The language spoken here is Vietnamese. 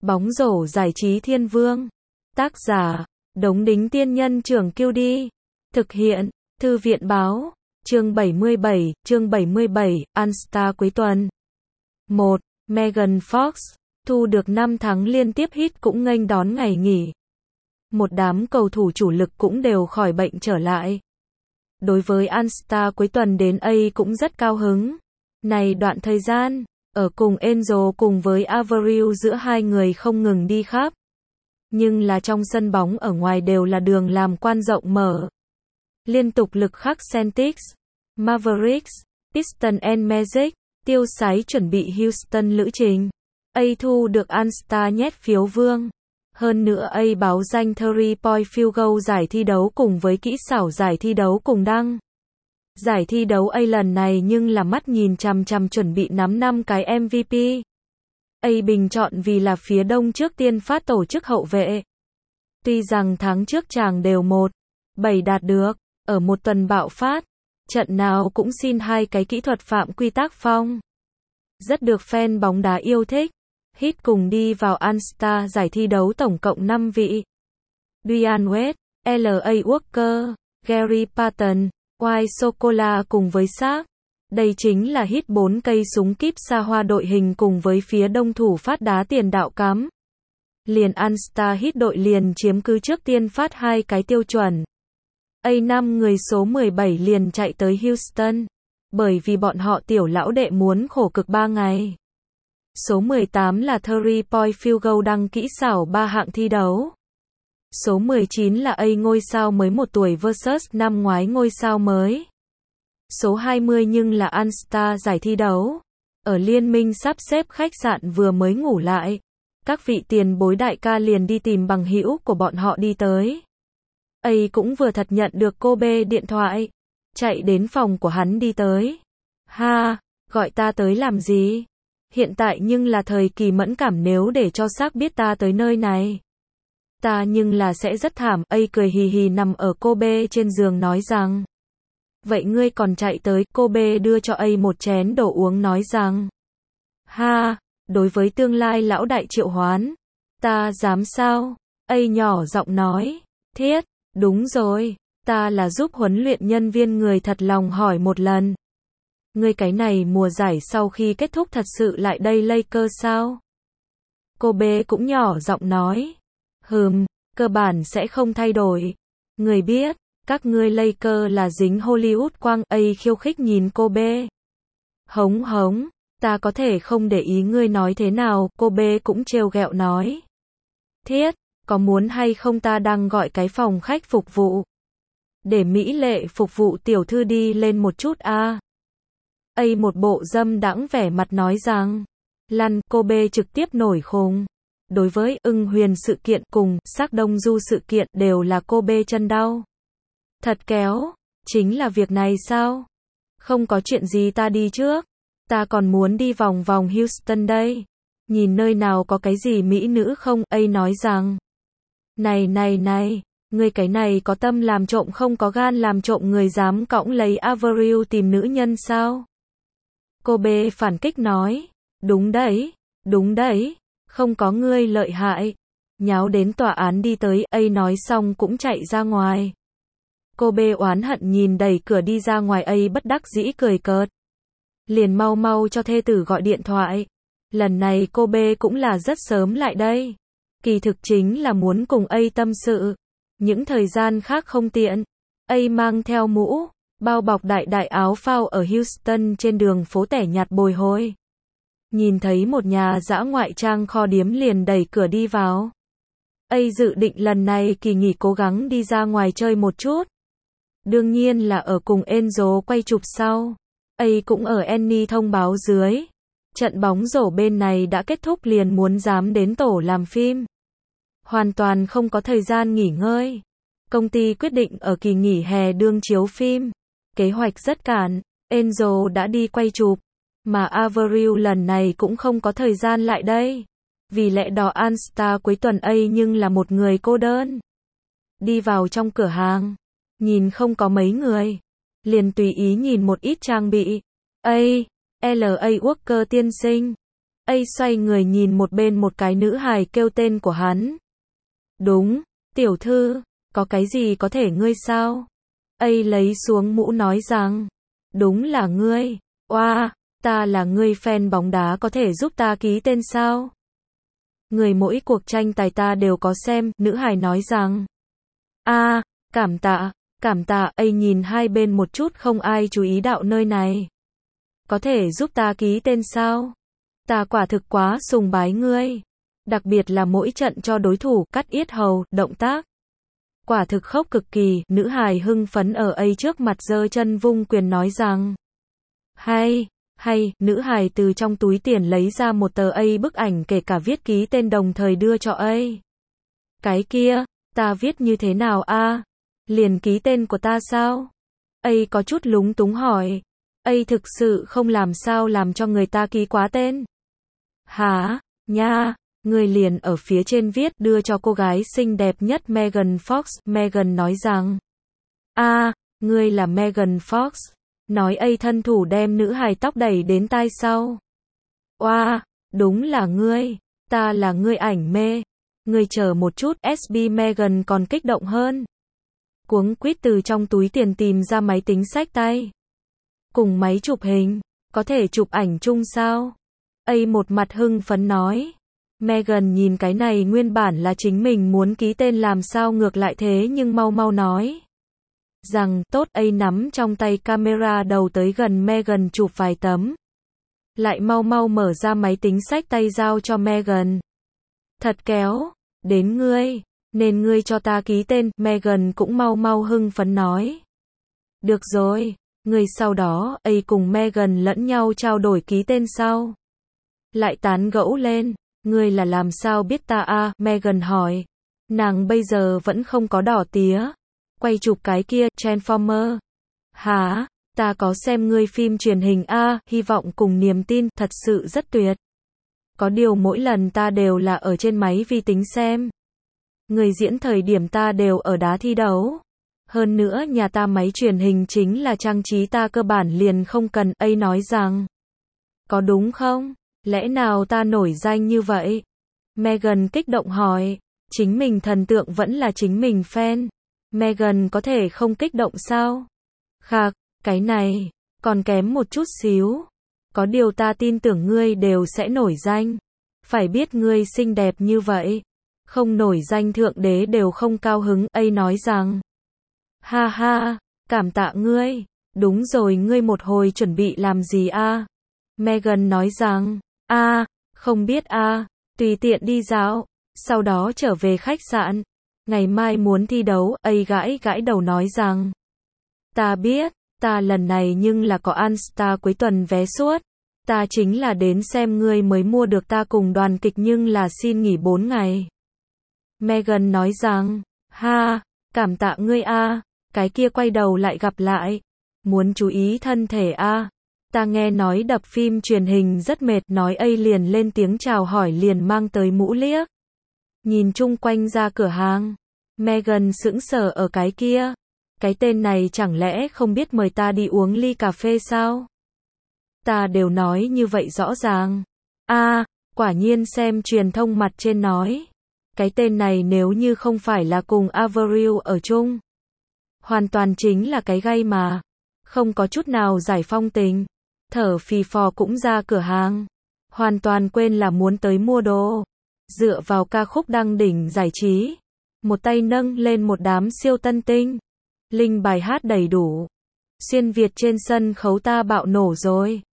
Bóng rổ giải trí thiên vương. Tác giả, Đống Đính Tiên Nhân Trưởng QD. Thực hiện, Thư viện Báo. Chương 77, All-Star cuối tuần. 1. Megan Fox. Thu được 5 tháng liên tiếp hit cũng nghênh đón ngày nghỉ. Một đám cầu thủ chủ lực cũng đều khỏi bệnh trở lại. Đối với All-Star cuối tuần đến cũng rất cao hứng. Này đoạn thời gian, ở cùng Angel cùng với Avril giữa hai người không ngừng đi khắp. Nhưng là trong sân bóng ở ngoài đều là đường làm quan rộng mở. Liên tục lực khắc Celtics, Mavericks, Pistons and Magic, tiêu sái chuẩn bị Houston lữ trình. Thu được All-Star nhét phiếu vương. Hơn nữa báo danh 3-point field goal giải thi đấu cùng với kỹ xảo giải thi đấu cùng đăng. Giải thi đấu lần này nhưng là mắt nhìn chằm chằm chuẩn bị nắm 5 cái MVP. Bình chọn vì là phía đông trước tiên phát tổ chức hậu vệ. Tuy rằng tháng trước chàng đều 1-7 đạt được, ở một tuần bạo phát, trận nào cũng xin 2 cái kỹ thuật phạm quy tác phong. Rất được fan bóng đá yêu thích. Hit cùng đi vào All-Star giải thi đấu tổng cộng 5 vị. Dwyane Wade, L.A. Walker, Gary Payton, White Sockola cùng với Shaq. Đây chính là hit 4 cây súng kíp xa hoa đội hình cùng với phía đông thủ phát đá tiền đạo cắm. Liền All-Star hit đội liền chiếm cứ trước tiên phát 2 cái tiêu chuẩn. A5 người số 17 liền chạy tới Houston. Bởi vì bọn họ tiểu lão đệ muốn khổ cực 3 ngày. Số 18 là 3-point field goal đăng kỹ xảo 3 hạng thi đấu. Số 19 là ngôi sao mới 1 tuổi versus năm ngoái ngôi sao mới. Số 20 nhưng là All-Star giải thi đấu. Ở liên minh sắp xếp khách sạn vừa mới ngủ lại. Các vị tiền bối đại ca liền đi tìm bằng hữu của bọn họ đi tới. Cũng vừa thật nhận được cô B điện thoại. Chạy đến phòng của hắn đi tới. Ha, gọi ta tới làm gì? Hiện tại nhưng là thời kỳ mẫn cảm nếu để cho Shaq biết ta tới nơi này. Ta nhưng là sẽ rất thảm. Cười hì hì nằm ở cô B trên giường nói rằng. Vậy ngươi còn chạy tới, cô B đưa cho một chén đồ uống nói rằng. Ha, đối với tương lai lão đại triệu hoán. Ta dám sao? Nhỏ giọng nói. Thiết, đúng rồi, ta là giúp huấn luyện nhân viên người thật lòng hỏi một lần. Ngươi cái này mùa giải sau khi kết thúc thật sự lại đây Lakers sao? Cô B cũng nhỏ giọng nói. Cơ bản sẽ không thay đổi. Người biết, các ngươi Lakers là dính Hollywood quang. Khiêu khích nhìn cô B. Hống, ta có thể không để ý ngươi nói thế nào, cô B cũng trêu ghẹo nói. Thiết, có muốn hay không ta đang gọi cái phòng khách phục vụ. Để mỹ lệ phục vụ tiểu thư đi lên một chút a. Một bộ dâm đãng vẻ mặt nói rằng. Lăn, cô B trực tiếp nổi khùng. Đối với Ưng Huyền sự kiện cùng Shaq Đông Du sự kiện đều là cô B chân đau. Thật kéo, chính là việc này sao? Không có chuyện gì ta đi trước. Ta còn muốn đi vòng vòng Houston đây. Nhìn nơi nào có cái gì mỹ nữ không? Nói rằng. Này, ngươi cái này có tâm làm trộm không có gan làm trộm người dám cõng lấy Avril tìm nữ nhân sao? Cô B phản kích nói. Đúng đấy, không có ngươi lợi hại. Nháo đến tòa án đi tới, nói xong cũng chạy ra ngoài. Cô B oán hận nhìn đẩy cửa đi ra ngoài, bất đắc dĩ cười cợt. Liền mau cho thê tử gọi điện thoại. Lần này cô B cũng là rất sớm lại đây. Kỳ thực chính là muốn cùng tâm sự. Những thời gian khác không tiện. Mang theo mũ, bao bọc đại áo phao ở Houston trên đường phố tẻ nhạt bồi hồi. Nhìn thấy một nhà dã ngoại trang kho điếm liền đẩy cửa đi vào. Dự định lần này kỳ nghỉ cố gắng đi ra ngoài chơi một chút. Đương nhiên là ở cùng Angel quay chụp sau. Cũng ở Annie thông báo dưới. Trận bóng rổ bên này đã kết thúc liền muốn dám đến tổ làm phim. Hoàn toàn không có thời gian nghỉ ngơi. Công ty quyết định ở kỳ nghỉ hè đương chiếu phim. Kế hoạch rất cản. Angel đã đi quay chụp. Mà Avril lần này cũng không có thời gian lại đây. Vì lẽ đó All-Star cuối tuần nhưng là một người cô đơn. Đi vào trong cửa hàng. Nhìn không có mấy người. Liền tùy ý nhìn một ít trang bị. L.A. Walker tiên sinh. A xoay người nhìn một bên một cái nữ hài kêu tên của hắn. Đúng, tiểu thư, có cái gì có thể ngươi sao? A lấy xuống mũ nói rằng, đúng là ngươi, oa, ta là ngươi fan bóng đá có thể giúp ta ký tên sao? Người mỗi cuộc tranh tài ta đều có xem, nữ hài nói rằng, cảm tạ, A nhìn hai bên một chút không ai chú ý đạo nơi này. Có thể giúp ta ký tên sao? Ta quả thực quá sùng bái ngươi. Đặc biệt là mỗi trận cho đối thủ cắt yết hầu, động tác. Quả thực khốc cực kỳ, nữ hài hưng phấn ở A trước mặt giơ chân vung quyền nói rằng. Hay, nữ hài từ trong túi tiền lấy ra một tờ A bức ảnh kể cả viết ký tên đồng thời đưa cho A. Cái kia, ta viết như thế nào a? Liền ký tên của ta sao? A có chút lúng túng hỏi. A thực sự không làm sao làm cho người ta ký quá tên. Hả, nha, người liền ở phía trên viết đưa cho cô gái xinh đẹp nhất Megan Fox. Megan nói rằng, ngươi là Megan Fox. Nói A thân thủ đem nữ hài tóc đẩy đến tai sau. Oa, đúng là ngươi, ta là ngươi ảnh mê. Ngươi chờ một chút, SB Megan còn kích động hơn. Cuống quýt từ trong túi tiền tìm ra máy tính xách tay. Cùng máy chụp hình, có thể chụp ảnh chung sao? A một mặt hưng phấn nói. Megan nhìn cái này nguyên bản là chính mình muốn ký tên làm sao ngược lại thế nhưng mau nói. Rằng, tốt. A nắm trong tay camera đầu tới gần Megan chụp vài tấm. Lại mau mở ra máy tính xách tay giao cho Megan. Thật kéo, đến ngươi, nên ngươi cho ta ký tên. Megan cũng mau hưng phấn nói. Được rồi, ngươi sau đó, A cùng Megan lẫn nhau trao đổi ký tên sau. Lại tán gẫu lên, ngươi là làm sao biết ta a? Megan hỏi. Nàng bây giờ vẫn không có đỏ tía. Quay chụp cái kia, Transformer. Hả? Ta có xem ngươi phim truyền hình a, hy vọng cùng niềm tin, thật sự rất tuyệt. Có điều mỗi lần ta đều là ở trên máy vi tính xem. Người diễn thời điểm ta đều ở đá thi đấu. Hơn nữa nhà ta máy truyền hình chính là trang trí ta cơ bản liền không cần. A nói rằng. Có đúng không? Lẽ nào ta nổi danh như vậy? Megan kích động hỏi. Chính mình thần tượng vẫn là chính mình fan. Megan có thể không kích động sao? Khạc, cái này, còn kém một chút xíu. Có điều ta tin tưởng ngươi đều sẽ nổi danh. Phải biết ngươi xinh đẹp như vậy. Không nổi danh thượng đế đều không cao hứng. A nói rằng. Ha, cảm tạ ngươi. Đúng rồi, ngươi một hồi chuẩn bị làm gì a? Megan nói rằng. Không biết tùy tiện đi dạo. Sau đó trở về khách sạn. Ngày mai muốn thi đấu. A gãi đầu nói rằng. Ta biết, ta lần này nhưng là có ăn Star cuối tuần vé suốt. Ta chính là đến xem ngươi mới mua được, ta cùng đoàn kịch nhưng là xin nghỉ 4 ngày. Megan nói rằng. Cảm tạ ngươi a. Cái kia quay đầu lại gặp lại. Muốn chú ý thân thể a. Ta nghe nói đập phim truyền hình rất mệt. Nói A liền lên tiếng chào hỏi liền mang tới mũ liếc. Nhìn chung quanh ra cửa hàng. Megan sững sờ ở cái kia. Cái tên này chẳng lẽ không biết mời ta đi uống ly cà phê sao? Ta đều nói như vậy rõ ràng. Quả nhiên xem truyền thông mặt trên nói. Cái tên này nếu như không phải là cùng Avril ở chung. Hoàn toàn chính là cái gay mà. Không có chút nào giải phong tình. Thở phì phò cũng ra cửa hàng. Hoàn toàn quên là muốn tới mua đồ. Dựa vào ca khúc đăng đỉnh giải trí. Một tay nâng lên một đám siêu tân tinh. Linh bài hát đầy đủ. Xuyên Việt trên sân khấu ta bạo nổ rồi.